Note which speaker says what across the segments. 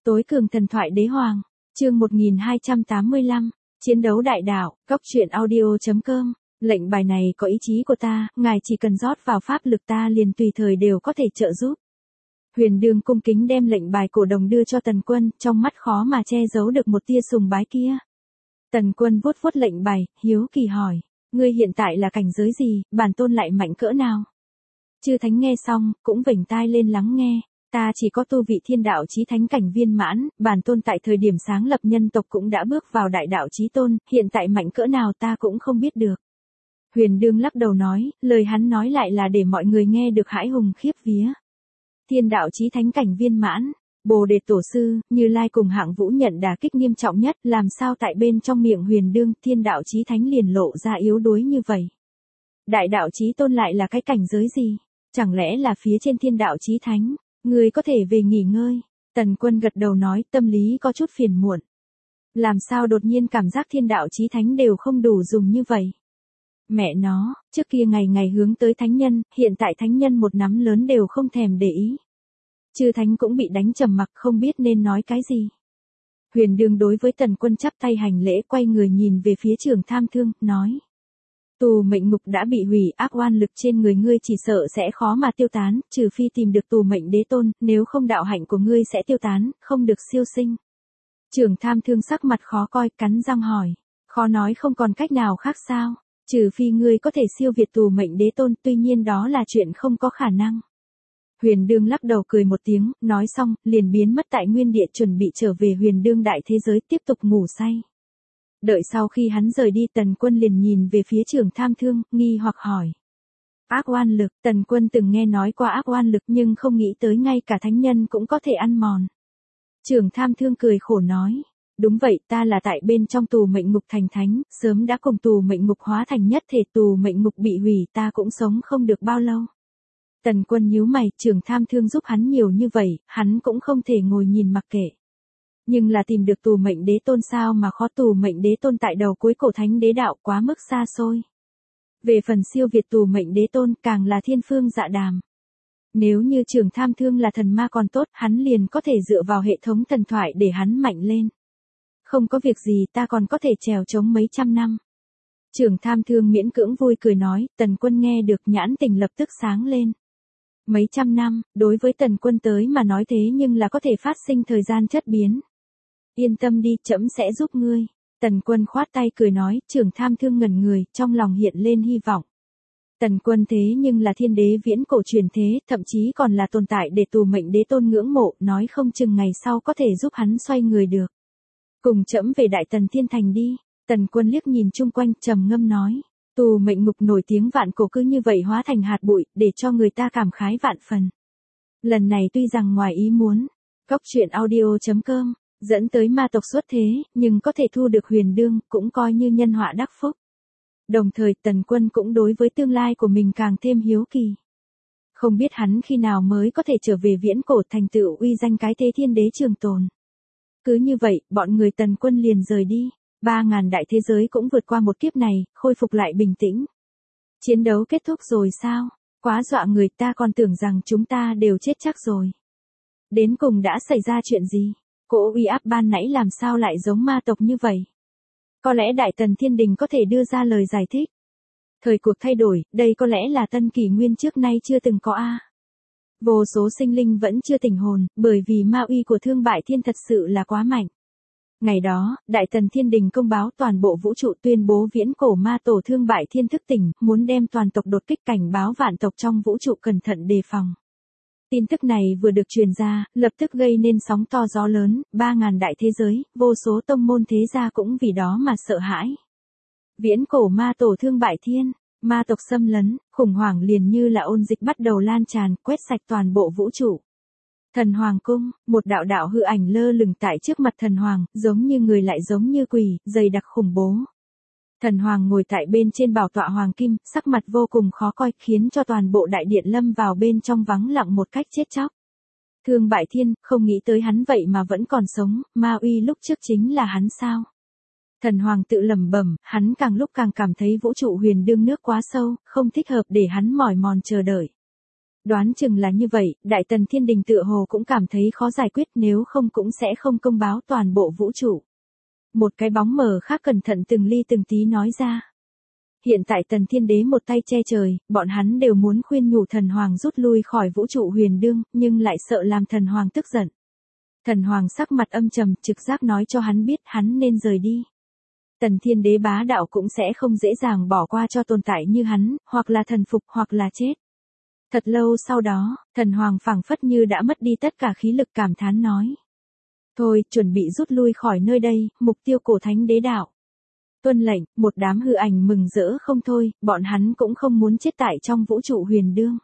Speaker 1: Tối cường thần thoại đế hoàng, chương 1285, chiến đấu đại đạo, góc truyện audio.com. Lệnh bài này có ý chí của ta, ngài chỉ cần rót vào pháp lực ta liền tùy thời đều có thể trợ giúp. Huyền Đương cung kính đem lệnh bài cổ đồng đưa cho Tần Quân, trong mắt khó mà che giấu được một tia sùng bái kia. Tần Quân vuốt vuốt lệnh bài, hiếu kỳ hỏi, ngươi hiện tại là cảnh giới gì, bản tôn lại mạnh cỡ nào? Chư thánh nghe xong, cũng vểnh tai lên lắng nghe. Ta chỉ có tu vị thiên đạo chí thánh cảnh viên mãn, bản tôn tại thời điểm sáng lập nhân tộc cũng đã bước vào đại đạo chí tôn, hiện tại mạnh cỡ nào ta cũng không biết được. Huyền Đương lắc đầu nói, lời hắn nói lại là để mọi người nghe được hãi hùng khiếp vía. Thiên đạo chí thánh cảnh viên mãn, Bồ Đề Tổ Sư, Như Lai cùng Hạng Vũ nhận đả kích nghiêm trọng nhất, làm sao tại bên trong miệng Huyền Đương thiên đạo chí thánh liền lộ ra yếu đuối như vậy. Đại đạo chí tôn lại là cái cảnh giới gì? Chẳng lẽ là phía trên thiên đạo chí thánh? Ngươi có thể về nghỉ ngơi. Tần Quân gật đầu nói, tâm lý có chút phiền muộn. Làm sao đột nhiên cảm giác thiên đạo chí thánh đều không đủ dùng như vậy? Mẹ nó, trước kia ngày ngày hướng tới thánh nhân, hiện tại thánh nhân một nắm lớn đều không thèm để ý. Chư thánh cũng bị đánh trầm mặc không biết nên nói cái gì. Huyền Đương đối với Tần Quân chắp tay hành lễ quay người nhìn về phía Trường Tham Thương, nói. Tù mệnh ngục đã bị hủy, ác oan lực trên người ngươi chỉ sợ sẽ khó mà tiêu tán, trừ phi tìm được tù mệnh đế tôn, nếu không đạo hạnh của ngươi sẽ tiêu tán, không được siêu sinh. Trường Tham Thương sắc mặt khó coi, cắn răng hỏi, khó nói không còn cách nào khác sao, trừ phi ngươi có thể siêu việt tù mệnh đế tôn, tuy nhiên đó là chuyện không có khả năng. Huyền Đương lắc đầu cười một tiếng, nói xong, liền biến mất tại nguyên địa chuẩn bị trở về Huyền Đương đại thế giới tiếp tục ngủ say. Đợi sau khi hắn rời đi Tần Quân liền nhìn về phía Trường Tham Thương, nghi hoặc hỏi. Ác oan lực, Tần Quân từng nghe nói qua ác oan lực nhưng không nghĩ tới ngay cả thánh nhân cũng có thể ăn mòn. Trường Tham Thương cười khổ nói. Đúng vậy, ta là tại bên trong tù mệnh ngục thành thánh, sớm đã cùng tù mệnh ngục hóa thành nhất thể, tù mệnh ngục bị hủy ta cũng sống không được bao lâu. Tần Quân nhíu mày, Trường Tham Thương giúp hắn nhiều như vậy, hắn cũng không thể ngồi nhìn mặc kệ. Nhưng là tìm được tù mệnh đế tôn sao mà khó, tù mệnh đế tôn tại đầu cuối cổ thánh đế đạo quá mức xa xôi. Về phần siêu việt tù mệnh đế tôn càng là thiên phương dạ đàm. Nếu như Trường Tham Thương là thần ma còn tốt, hắn liền có thể dựa vào hệ thống thần thoại để hắn mạnh lên. Không có việc gì ta còn có thể trèo chống mấy trăm năm. Trường Tham Thương miễn cưỡng vui cười nói, Tần Quân nghe được nhãn tình lập tức sáng lên. Mấy trăm năm, đối với Tần Quân tới mà nói thế nhưng là có thể phát sinh thời gian chất biến. Yên tâm đi, trẫm sẽ giúp ngươi. Tần Quân khoát tay cười nói, Trường Tham Thương ngẩn người, trong lòng hiện lên hy vọng. Tần Quân thế nhưng là thiên đế viễn cổ truyền thế, thậm chí còn là tồn tại để tù mệnh đế tôn ngưỡng mộ, nói không chừng ngày sau có thể giúp hắn xoay người được. Cùng trẫm về Đại Tần Thiên Thành đi. Tần Quân liếc nhìn chung quanh, trầm ngâm nói, tù mệnh ngục nổi tiếng vạn cổ cứ như vậy hóa thành hạt bụi, để cho người ta cảm khái vạn phần. Lần này tuy rằng ngoài ý muốn, góc truyện audio.com dẫn tới ma tộc xuất thế, nhưng có thể thu được Huyền Đương, cũng coi như nhân họa đắc phúc. Đồng thời Tần Quân cũng đối với tương lai của mình càng thêm hiếu kỳ. Không biết hắn khi nào mới có thể trở về viễn cổ thành tựu uy danh cái thế thiên đế trường tồn. Cứ như vậy, bọn người Tần Quân liền rời đi. 3.000 đại thế giới cũng vượt qua một kiếp này, khôi phục lại bình tĩnh. Chiến đấu kết thúc rồi sao? Quá dọa người, ta còn tưởng rằng chúng ta đều chết chắc rồi. Đến cùng đã xảy ra chuyện gì? Cỗ uy áp ban nãy làm sao lại giống ma tộc như vậy? Có lẽ Đại Tần Thiên Đình có thể đưa ra lời giải thích. Thời cuộc thay đổi, đây có lẽ là tân kỷ nguyên trước nay chưa từng có a. Vô số sinh linh vẫn chưa tỉnh hồn, bởi vì ma uy của Thương Bại Thiên thật sự là quá mạnh. Ngày đó, Đại Tần Thiên Đình công báo toàn bộ vũ trụ tuyên bố viễn cổ ma tổ Thương Bại Thiên thức tỉnh, muốn đem toàn tộc đột kích, cảnh báo vạn tộc trong vũ trụ cẩn thận đề phòng. Tin tức này vừa được truyền ra, lập tức gây nên sóng to gió lớn, 3.000 đại thế giới, vô số tông môn thế gia cũng vì đó mà sợ hãi. Viễn cổ ma tổ Thương Bại Thiên, ma tộc xâm lấn, khủng hoảng liền như là ôn dịch bắt đầu lan tràn, quét sạch toàn bộ vũ trụ. Thần Hoàng Cung, một đạo đạo hư ảnh lơ lửng tại trước mặt Thần Hoàng, giống như người lại giống như quỷ, dày đặc khủng bố. Thần Hoàng ngồi tại bên trên bảo tọa hoàng kim, sắc mặt vô cùng khó coi, khiến cho toàn bộ đại điện lâm vào bên trong vắng lặng một cách chết chóc. Thương Bại Thiên, không nghĩ tới hắn vậy mà vẫn còn sống, ma uy lúc trước chính là hắn sao? Thần Hoàng tự lẩm bẩm, hắn càng lúc càng cảm thấy vũ trụ Huyền Đương nước quá sâu, không thích hợp để hắn mỏi mòn chờ đợi. Đoán chừng là như vậy, Đại Tần Thiên Đình tựa hồ cũng cảm thấy khó giải quyết, nếu không cũng sẽ không công báo toàn bộ vũ trụ. Một cái bóng mờ khác cẩn thận từng ly từng tí nói ra. Hiện tại Tần Thiên Đế một tay che trời, bọn hắn đều muốn khuyên nhủ thần hoàng rút lui khỏi vũ trụ huyền đương, nhưng lại sợ làm thần hoàng tức giận. Thần hoàng sắc mặt âm trầm, trực giác nói cho hắn biết hắn nên rời đi. Tần Thiên Đế bá đạo cũng sẽ không dễ dàng bỏ qua cho tồn tại như hắn, hoặc là thần phục hoặc là chết. Thật lâu sau đó, thần hoàng phảng phất như đã mất đi tất cả khí lực, cảm thán nói. Thôi, chuẩn bị rút lui khỏi nơi đây, mục tiêu cổ thánh đế đạo. Tuân lệnh, một đám hư ảnh mừng rỡ không thôi, bọn hắn cũng không muốn chết tại trong vũ trụ huyền đương.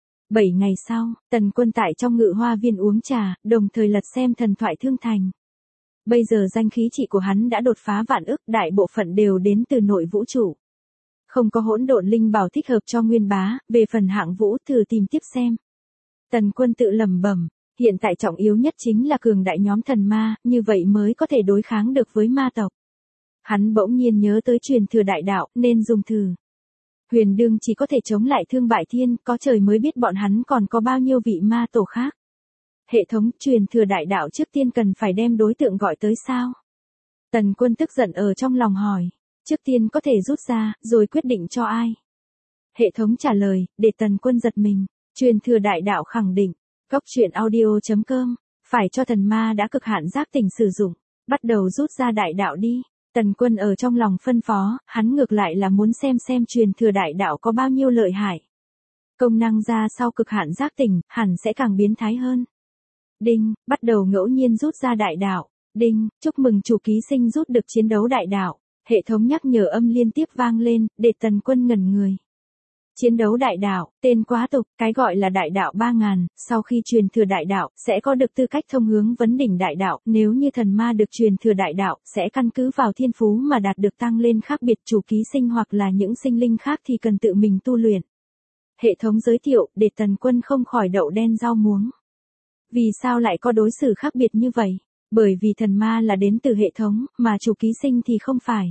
Speaker 1: 7 ngày sau, Tần Quân tại trong Ngự Hoa Viên uống trà, đồng thời lật xem thần thoại Thương Thành. Bây giờ danh khí trị của hắn đã đột phá vạn ức, đại bộ phận đều đến từ nội vũ trụ. Không có hỗn độn linh bảo thích hợp cho Nguyên Bá, về phần Hạng Vũ thử tìm tiếp xem. Tần Quân tự lẩm bẩm, hiện tại trọng yếu nhất chính là cường đại nhóm thần ma, như vậy mới có thể đối kháng được với ma tộc. Hắn bỗng nhiên nhớ tới truyền thừa đại đạo, nên dùng thử. Huyền đương chỉ có thể chống lại Thương Bại Thiên, có trời mới biết bọn hắn còn có bao nhiêu vị ma tổ khác. Hệ thống truyền thừa đại đạo trước tiên cần phải đem đối tượng gọi tới sao? Tần Quân tức giận ở trong lòng hỏi. Trước tiên có thể rút ra, rồi quyết định cho ai? Hệ thống trả lời, để Tần Quân giật mình. Truyền thừa đại đạo khẳng định. Góc truyện audio.com. Phải cho thần ma đã cực hạn giác tỉnh sử dụng. Bắt đầu rút ra đại đạo đi. Tần Quân ở trong lòng phân phó, hắn ngược lại là muốn xem truyền thừa đại đạo có bao nhiêu lợi hại. Công năng ra sau cực hạn giác tỉnh, hẳn sẽ càng biến thái hơn. Đinh, bắt đầu ngẫu nhiên rút ra đại đạo. Đinh, chúc mừng chủ ký sinh rút được chiến đấu đại đạo. Hệ thống nhắc nhở âm liên tiếp vang lên, để Tần Quân ngẩn người. Chiến đấu đại đạo, tên quá tục, cái gọi là đại đạo 3000, sau khi truyền thừa đại đạo, sẽ có được tư cách thông hướng vấn đỉnh đại đạo, nếu như thần ma được truyền thừa đại đạo, sẽ căn cứ vào thiên phú mà đạt được tăng lên khác biệt, chủ ký sinh hoặc là những sinh linh khác thì cần tự mình tu luyện. Hệ thống giới thiệu, để Tần Quân không khỏi đậu đen rau muống. Vì sao lại có đối xử khác biệt như vậy? Bởi vì thần ma là đến từ hệ thống, mà chủ ký sinh thì không phải.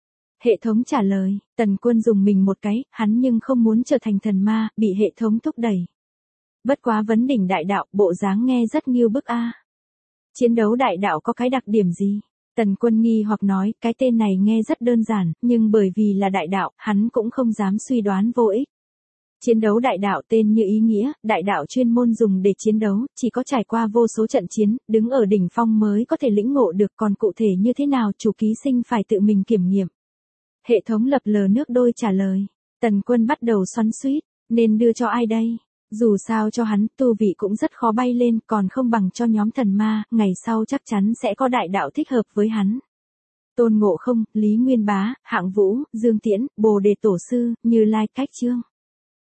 Speaker 1: Hệ thống trả lời, Tần Quân dùng mình một cái, hắn nhưng không muốn trở thành thần ma, bị hệ thống thúc đẩy. Bất quá vấn đỉnh đại đạo, bộ dáng nghe rất nghiêu bức a. Chiến đấu đại đạo có cái đặc điểm gì? Tần Quân nghi hoặc nói, cái tên này nghe rất đơn giản, nhưng bởi vì là đại đạo, hắn cũng không dám suy đoán vô ích. Chiến đấu đại đạo tên như ý nghĩa, đại đạo chuyên môn dùng để chiến đấu, chỉ có trải qua vô số trận chiến, đứng ở đỉnh phong mới có thể lĩnh ngộ được, còn cụ thể như thế nào chủ ký sinh phải tự mình kiểm nghiệm. Hệ thống lập lờ nước đôi trả lời. Tần Quân bắt đầu xoắn xuýt, nên đưa cho ai đây? Dù sao cho hắn, tu vị cũng rất khó bay lên, còn không bằng cho nhóm thần ma, ngày sau chắc chắn sẽ có đại đạo thích hợp với hắn. Tôn Ngộ Không, Lý Nguyên Bá, Hạng Vũ, Dương Tiễn, Bồ Đề Tổ Sư, Như Lai, Cách Chương.